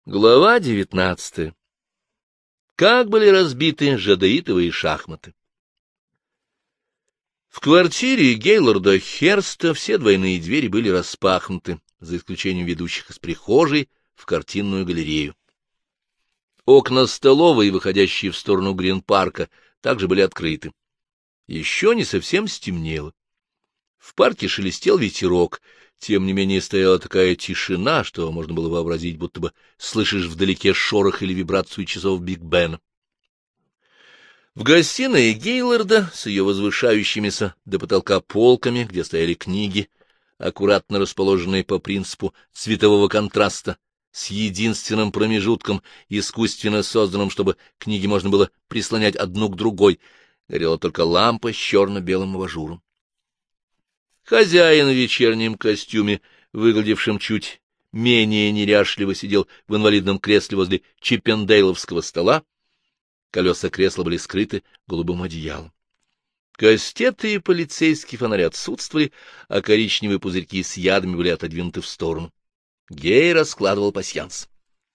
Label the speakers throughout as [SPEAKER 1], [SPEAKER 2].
[SPEAKER 1] Глава 19. Как были разбиты жадеитовые шахматы. В квартире Гейлорда Херста все двойные двери были распахнуты, за исключением ведущих из прихожей в картинную галерею. Окна столовой, выходящие в сторону Грин-парка, также были открыты. Еще не совсем стемнело. В парке шелестел ветерок, тем не менее стояла такая тишина, что можно было вообразить, будто бы слышишь вдалеке шорох или вибрацию часов Биг-Бена. В гостиной Гейлорда с ее возвышающимися до потолка полками, где стояли книги, аккуратно расположенные по принципу цветового контраста, с единственным промежутком, искусственно созданным, чтобы книги можно было прислонять одну к другой, горела только лампа с черно-белым абажуром. Хозяин в вечернем костюме, выглядевшем чуть менее неряшливо, сидел в инвалидном кресле возле чиппендейловского стола. Колеса кресла были скрыты голубым одеялом. Кастеты и полицейский фонарь отсутствовали, а коричневые пузырьки с ядами были отодвинуты в сторону. Гей раскладывал пасьянс.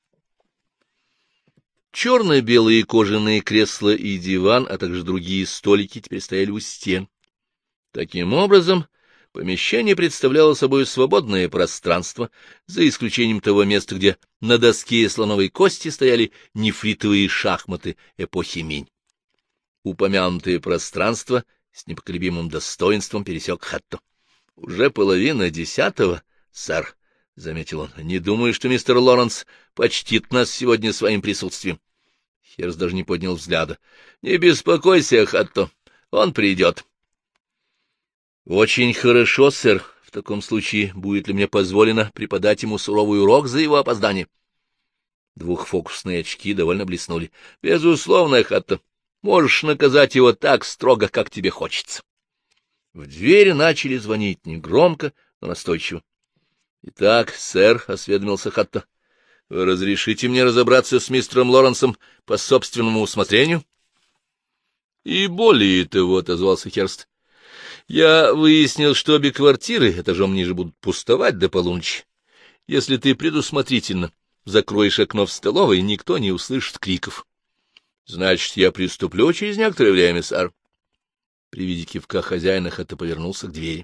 [SPEAKER 1] Черно-белые кожаные кресла и диван, а также другие столики теперь стояли у стен. Таким образом, помещение представляло собой свободное пространство, за исключением того места, где на доске слоновой кости стояли нефритовые шахматы эпохи Минь. Упомянутое пространство с непоколебимым достоинством пересек Хатто. — Уже 9:30, сэр, — заметил он. — Не думаю, что мистер Лоренс почтит нас сегодня своим присутствием. Херс даже не поднял взгляда. — Не беспокойся, Хатто, он придет. — Очень хорошо, сэр. В таком случае будет ли мне позволено преподать ему суровый урок за его опоздание? Двухфокусные очки довольно блеснули. — Безусловно, Хатто. Можешь наказать его так строго, как тебе хочется. В дверь начали звонить негромко, но настойчиво. — Итак, сэр, — осведомился Хатто, — вы разрешите мне разобраться с мистером Лоренсом по собственному усмотрению? — И более того, — отозвался Херст, — я выяснил, что обе квартиры этажом ниже будут пустовать до полуночи. Если ты предусмотрительно закроешь окно в столовой, никто не услышит криков. — Значит, я приступлю через некоторое время, сэр. При виде кивка хозяина Хатто повернулся к двери.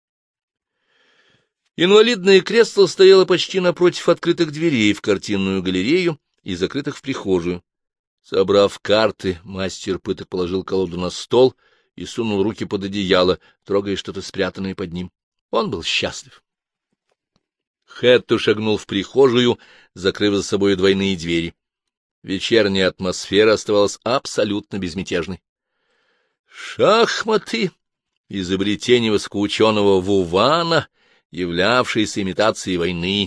[SPEAKER 1] Инвалидное кресло стояло почти напротив открытых дверей в картинную галерею и закрытых в прихожую. Собрав карты, мастер пыток положил колоду на стол и сунул руки под одеяло, трогая что-то спрятанное под ним. Он был счастлив. Хатто шагнул в прихожую, закрыв за собой двойные двери. Вечерняя атмосфера оставалась абсолютно безмятежной. Шахматы — изобретение высокоученого Вувана, являвшееся имитацией войны.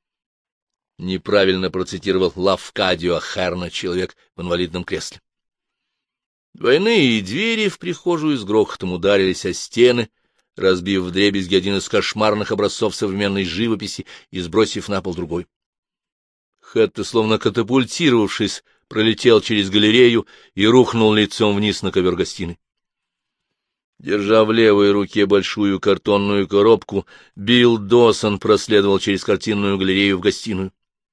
[SPEAKER 1] Неправильно процитировал Лавкадио Херна, человек в инвалидном кресле. Двойные двери в прихожую с грохотом ударились о стены, разбив вдребезги один из кошмарных образцов современной живописи и сбросив на пол другой. Хатто, словно катапультировавшись, пролетел через галерею и рухнул лицом вниз на ковер гостиной. Держа в левой руке большую картонную коробку, Билл Досон проследовал через картинную галерею в гостиную.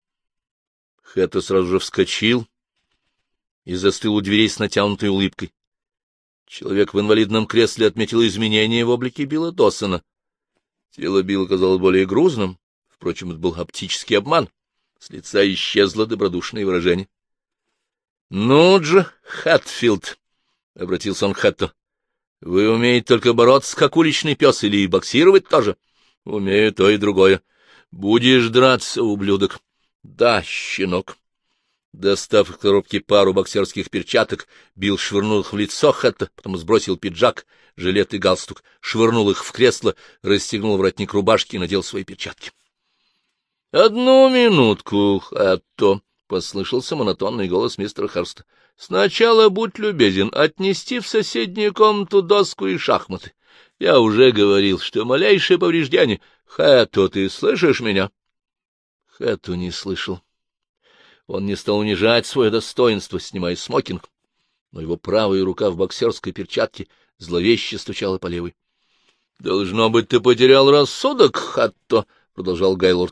[SPEAKER 1] Хатто сразу же вскочил и застыл у дверей с натянутой улыбкой. Человек в инвалидном кресле отметил изменения в облике Билла Досона. Тело Билла казалось более грузным, впрочем, это был оптический обман. С лица исчезло добродушное выражение. — Ну же, Хатфилд, — обратился он к Хатто, — вы умеете только бороться, как уличный пес, или боксировать тоже? — Умею то и другое. — Будешь драться, ублюдок? — Да, щенок. Достав из коробки пару боксерских перчаток, Билл швырнул их в лицо Хатто, потом сбросил пиджак, жилет и галстук, швырнул их в кресло, расстегнул воротник рубашки и надел свои перчатки. — Одну минутку, Хатто, — послышался монотонный голос мистера Херста. — Сначала будь любезен отнести в соседнюю комнату доску и шахматы. Я уже говорил, что малейшее повреждение... Хатто, ты слышишь меня? Хатто не слышал. Он не стал унижать свое достоинство, снимая смокинг, но его правая рука в боксерской перчатке зловеще стучала по левой. — Должно быть, ты потерял рассудок, Хатто, — продолжал Гейлорд.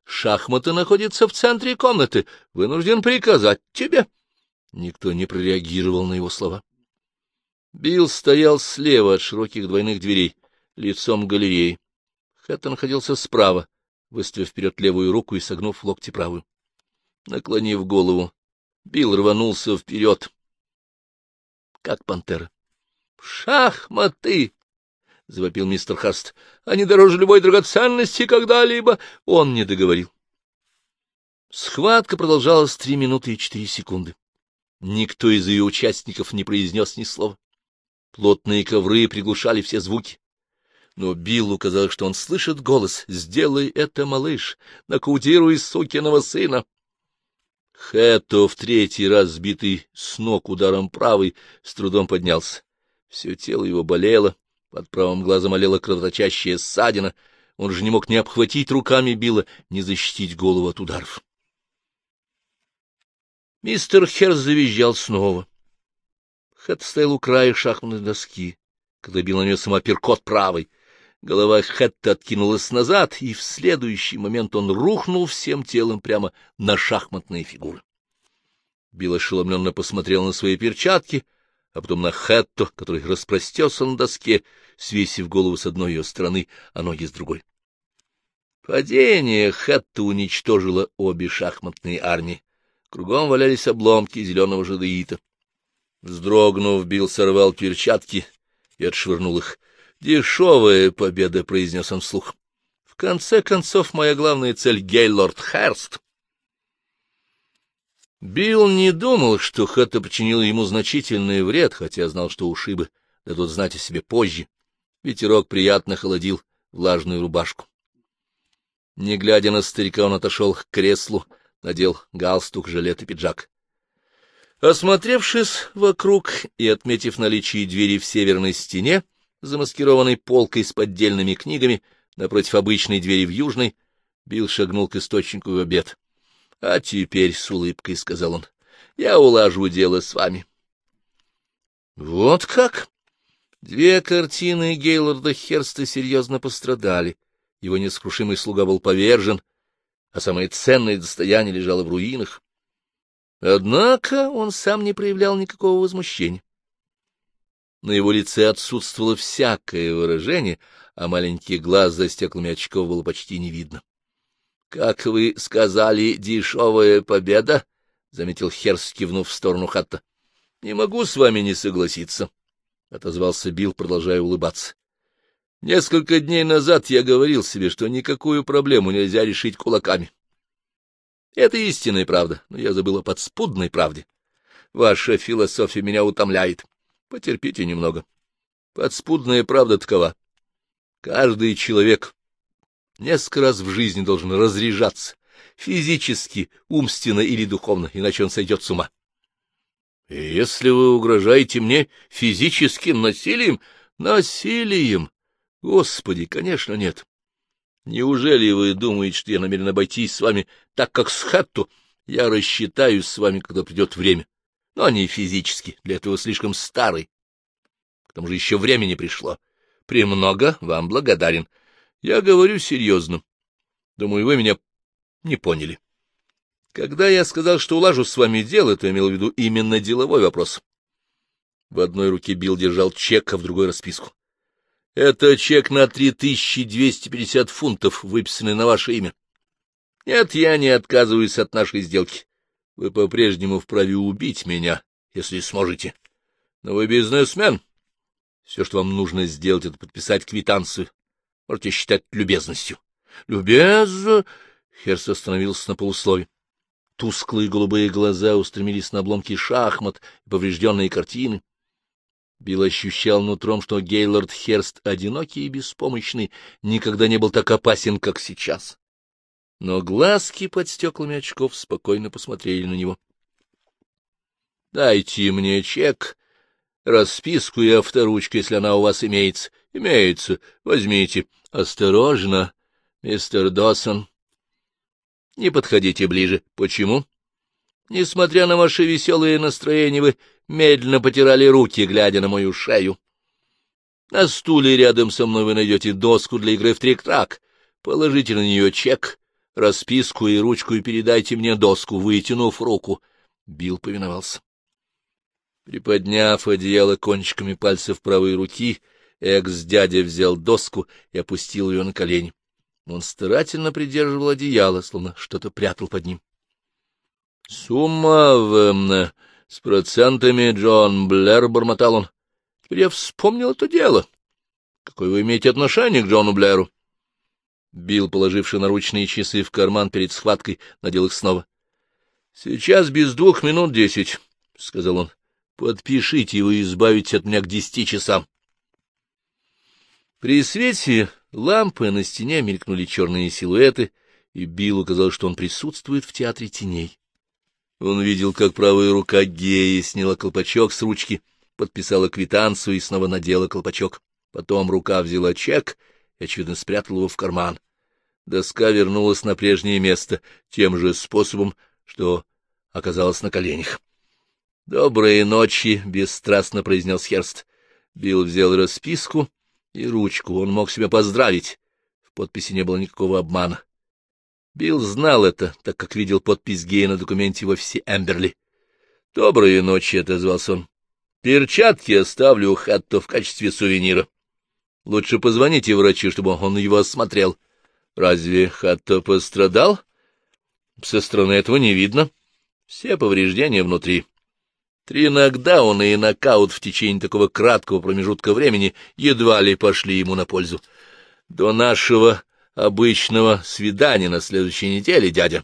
[SPEAKER 1] Шахматы находятся в центре комнаты. Вынужден приказать тебе. Никто не прореагировал на его слова. Билл стоял слева от широких двойных дверей, лицом к галереи. Хэтта находился справа, выставив вперед левую руку и согнув в локте правую. Наклонив голову, Билл рванулся вперед, как пантера. — Шахматы! — завопил мистер Харст. — Они дороже любой драгоценности когда-либо. Он не договорил. Схватка продолжалась 3 минуты и 4 секунды. Никто из ее участников не произнес ни слова. Плотные ковры приглушали все звуки. Но Биллу казалось, что он слышит голос: «Сделай это, малыш! Нокаутируй сукиного сына!» Хэтто, в 3-й раз сбитый с ног ударом правой, с трудом поднялся. Все тело его болело, под правым глазом олела кровоточащая ссадина. Он же не мог ни обхватить руками Билла, ни защитить голову от ударов. Мистер Херст завизжал снова. Хэтто стоял у края шахматной доски, когда Билл нанес ему апперкот правой. Голова Хэтта откинулась назад, и в следующий момент он рухнул всем телом прямо на шахматные фигуры. Билл ошеломленно посмотрел на свои перчатки, а потом на Хэтто, который распростерся на доске, свесив голову с одной ее стороны, а ноги с другой. Падение Хэтто уничтожило обе шахматные армии. Кругом валялись обломки зеленого жадеита. Вздрогнув, Билл сорвал перчатки и отшвырнул их. «Дешевая победа», — произнес он вслух. «В конце концов, моя главная цель — Гейлорд Херст». Билл не думал, что Хэтто причинил ему значительный вред, хотя знал, что ушибы дадут знать о себе позже. Ветерок приятно холодил влажную рубашку. Не глядя на старика, он отошел к креслу, надел галстук, жилет и пиджак. Осмотревшись вокруг и отметив наличие двери в северной стене, замаскированной полкой с поддельными книгами, напротив обычной двери в южной, Билл шагнул к источнику в обед. — А теперь, — с улыбкой сказал он, — я улажу дело с вами. Вот как? 2 картины Гейлорда Херста серьезно пострадали. Его несокрушимый слуга был повержен, а самое ценное достояние лежало в руинах. Однако он сам не проявлял никакого возмущения. На его лице отсутствовало всякое выражение, а маленький глаз за стеклами очков было почти не видно. — Как вы сказали, дешевая победа? — заметил Херст, кивнув в сторону Хатта. — Не могу с вами не согласиться, — отозвался Билл, продолжая улыбаться. — Несколько дней назад я говорил себе, что никакую проблему нельзя решить кулаками. Это истинная правда, но я забыл о подспудной правде. Ваша философия меня утомляет. Потерпите немного. Подспудная правда такова. Каждый человек несколько раз в жизни должен разряжаться, физически, умственно или духовно, иначе он сойдет с ума. И если вы угрожаете мне физическим насилием... Насилием? Господи, конечно, нет. Неужели вы думаете, что я намерен обойтись с вами так, как с Хэтто? Я рассчитаюсь с вами, когда придет время. Но не физически, для этого слишком старый. К тому же еще время не пришло. Премного вам благодарен. Я говорю серьезно. Думаю, вы меня не поняли. Когда я сказал, что улажу с вами дело, то имел в виду именно деловой вопрос. В одной руке Билл держал чек, а в другой — расписку. Это чек на 3250 фунтов, выписанный на ваше имя. Нет, я не отказываюсь от нашей сделки. Вы по-прежнему вправе убить меня, если сможете. Но вы бизнесмен. Все, что вам нужно сделать, это подписать квитанцию. Можете считать любезностью. Любез... Херст остановился на полуслове. Тусклые голубые глаза устремились на обломки шахмат и поврежденные картины. Билл ощущал нутром, что Гейлорд Херст, одинокий и беспомощный, никогда не был так опасен, как сейчас. Но глазки под стеклами очков спокойно посмотрели на него. — Дайте мне чек, расписку и авторучку, если она у вас имеется. — Имеется. Возьмите. — Осторожно, мистер Доссон. — Не подходите ближе. — Почему? — Несмотря на ваше веселое настроение, вы медленно потирали руки, глядя на мою шею. На стуле рядом со мной вы найдете доску для игры в трик-трак. Положите на нее чек, расписку и ручку и передайте мне доску, вытянув руку. Билл повиновался. Приподняв одеяло кончиками пальцев правой руки, экс-дядя взял доску и опустил ее на колени. Он старательно придерживал одеяло, словно что-то прятал под ним. — Сумма с процентами, Джон Блэр, — бормотал он. — Теперь я вспомнил это дело. Какое вы имеете отношение к Джону Блэру? Билл, положивший наручные часы в карман перед схваткой, надел их снова. — Сейчас без 2 минут 10, — сказал он. — Подпишите, и вы избавитесь от меня к 10 часам. При свете лампы на стене мелькнули черные силуэты, и Биллу казалось, что он присутствует в театре теней. Он видел, как правая рука Геи сняла колпачок с ручки, подписала квитанцию и снова надела колпачок. Потом рука взяла чек и, очевидно, спрятала его в карман. Доска вернулась на прежнее место тем же способом, что оказалась на коленях. — Доброй ночи, — бесстрастно произнес Херст. Билл взял расписку и ручку. Он мог себя поздравить. В подписи не было никакого обмана. Билл знал это, так как видел подпись Гея на документе в офисе Эмберли. — Доброй ночи, — отозвался он. — Перчатки оставлю у Хатто в качестве сувенира. Лучше позвоните врачу, чтобы он его осмотрел. Разве Хатто пострадал? Со стороны этого не видно. Все повреждения внутри. 3 нокдауна и нокаут в течение такого краткого промежутка времени едва ли пошли ему на пользу. До нашего обычного свидания на следующей неделе, дядя.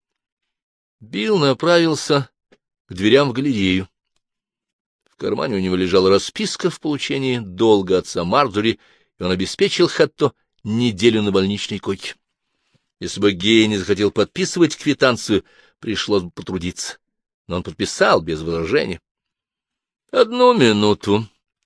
[SPEAKER 1] Билл направился к дверям в галерею. В кармане у него лежала расписка в получении долга отца Марджори, и он обеспечил Хатто неделю на больничной койке. Если бы Гей не захотел подписывать квитанцию, пришлось бы потрудиться. Но он подписал без возражения. — 1 минуту.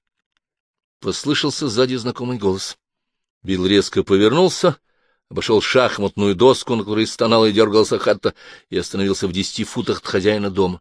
[SPEAKER 1] Послышался сзади знакомый голос. Билл резко повернулся, обошел шахматную доску, на которой стонал и дергался Хатто, и остановился в 10 футах от хозяина дома.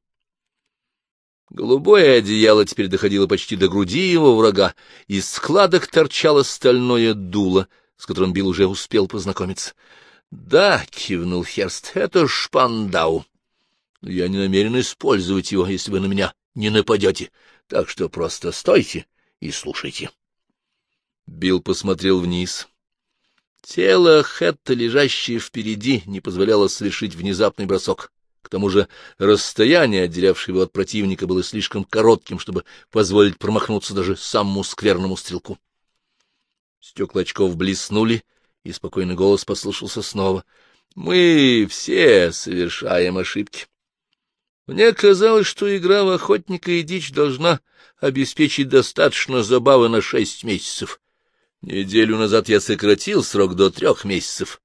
[SPEAKER 1] Голубое одеяло теперь доходило почти до груди его врага, из складок торчало стальное дуло, с которым Билл уже успел познакомиться. — Да, — кивнул Херст, — это Шпандау. Я не намерен использовать его, если вы на меня не нападете, так что просто стойте и слушайте. Билл посмотрел вниз. Тело Хэтта, лежащее впереди, не позволяло совершить внезапный бросок. К тому же расстояние, отделявшее его от противника, было слишком коротким, чтобы позволить промахнуться даже самому скверному стрелку. Стекла очков блеснули, и спокойный голос послышался снова. — Мы все совершаем ошибки. Мне казалось, что игра в охотника и дичь должна обеспечить достаточно забавы на 6 месяцев. Неделю назад я сократил срок до 3 месяцев.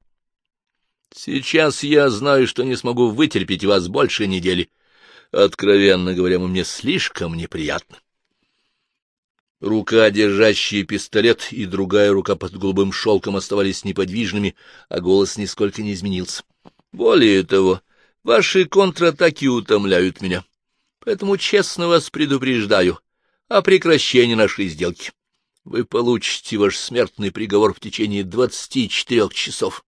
[SPEAKER 1] Сейчас я знаю, что не смогу вытерпеть вас больше недели. Откровенно говоря, мне слишком неприятно. Рука, держащая пистолет, и другая рука под голубым шелком оставались неподвижными, а голос нисколько не изменился. Более того, ваши контратаки утомляют меня, поэтому честно вас предупреждаю о прекращении нашей сделки. Вы получите ваш смертный приговор в течение 24 часов.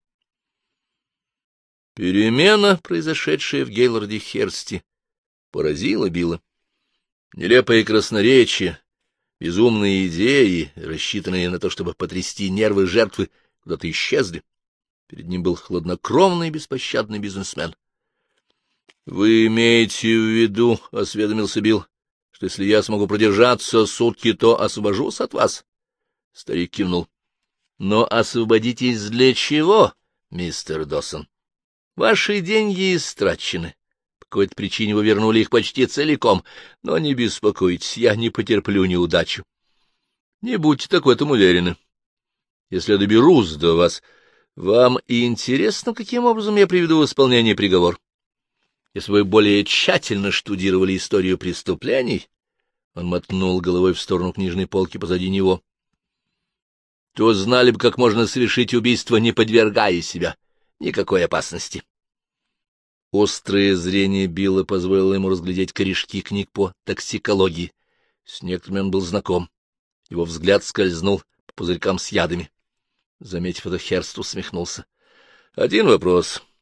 [SPEAKER 1] Перемена, произошедшая в Гейлорде Херсте, поразила Билла. Нелепое красноречие, безумные идеи, рассчитанные на то, чтобы потрясти нервы жертвы, куда-то исчезли. Перед ним был хладнокровный и беспощадный бизнесмен. — Вы имеете в виду, — осведомился Билл, — что если я смогу продержаться сутки, то освобожусь от вас? Старик кивнул. — Но освободитесь для чего, мистер Доссон? Ваши деньги истрачены. По какой-то причине вы вернули их почти целиком, но не беспокойтесь, я не потерплю неудачу. Не будьте так в этом уверены. Если я доберусь до вас, вам и интересно, каким образом я приведу в исполнение приговор. Если вы более тщательно штудировали историю преступлений, он мотнул головой в сторону книжной полки позади него, то знали бы, как можно совершить убийство, не подвергая себя никакой опасности. Острое зрение Билла позволило ему разглядеть корешки книг по токсикологии. С некоторыми он был знаком. Его взгляд скользнул по пузырькам с ядами. Заметив это, Херст усмехнулся. — Один вопрос.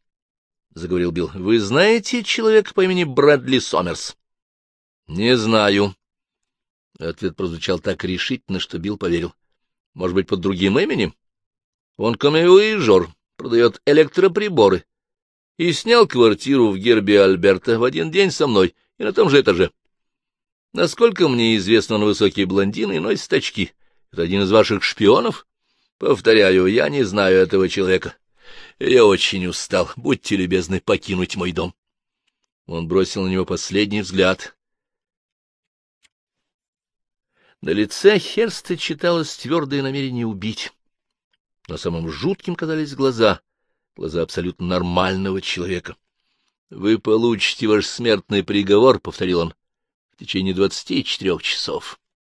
[SPEAKER 1] заговорил Билл. — Вы знаете человека по имени Брэдли Сомерс? — Не знаю. Ответ прозвучал так решительно, что Билл поверил. — Может быть, под другим именем? Он камевояжер, продает электроприборы. И снял квартиру в гербе Альберта в один день со мной и на том же этаже. Насколько мне известно, он высокий блондин и носит очки. Это один из ваших шпионов? Повторяю, я не знаю этого человека. Я очень устал. Будьте любезны покинуть мой дом. Он бросил на него последний взгляд. На лице Херста читалось твердое намерение убить. Но самым жутким казались глаза абсолютно нормального человека. — Вы получите ваш смертный приговор, — повторил он, — в течение 24 часов.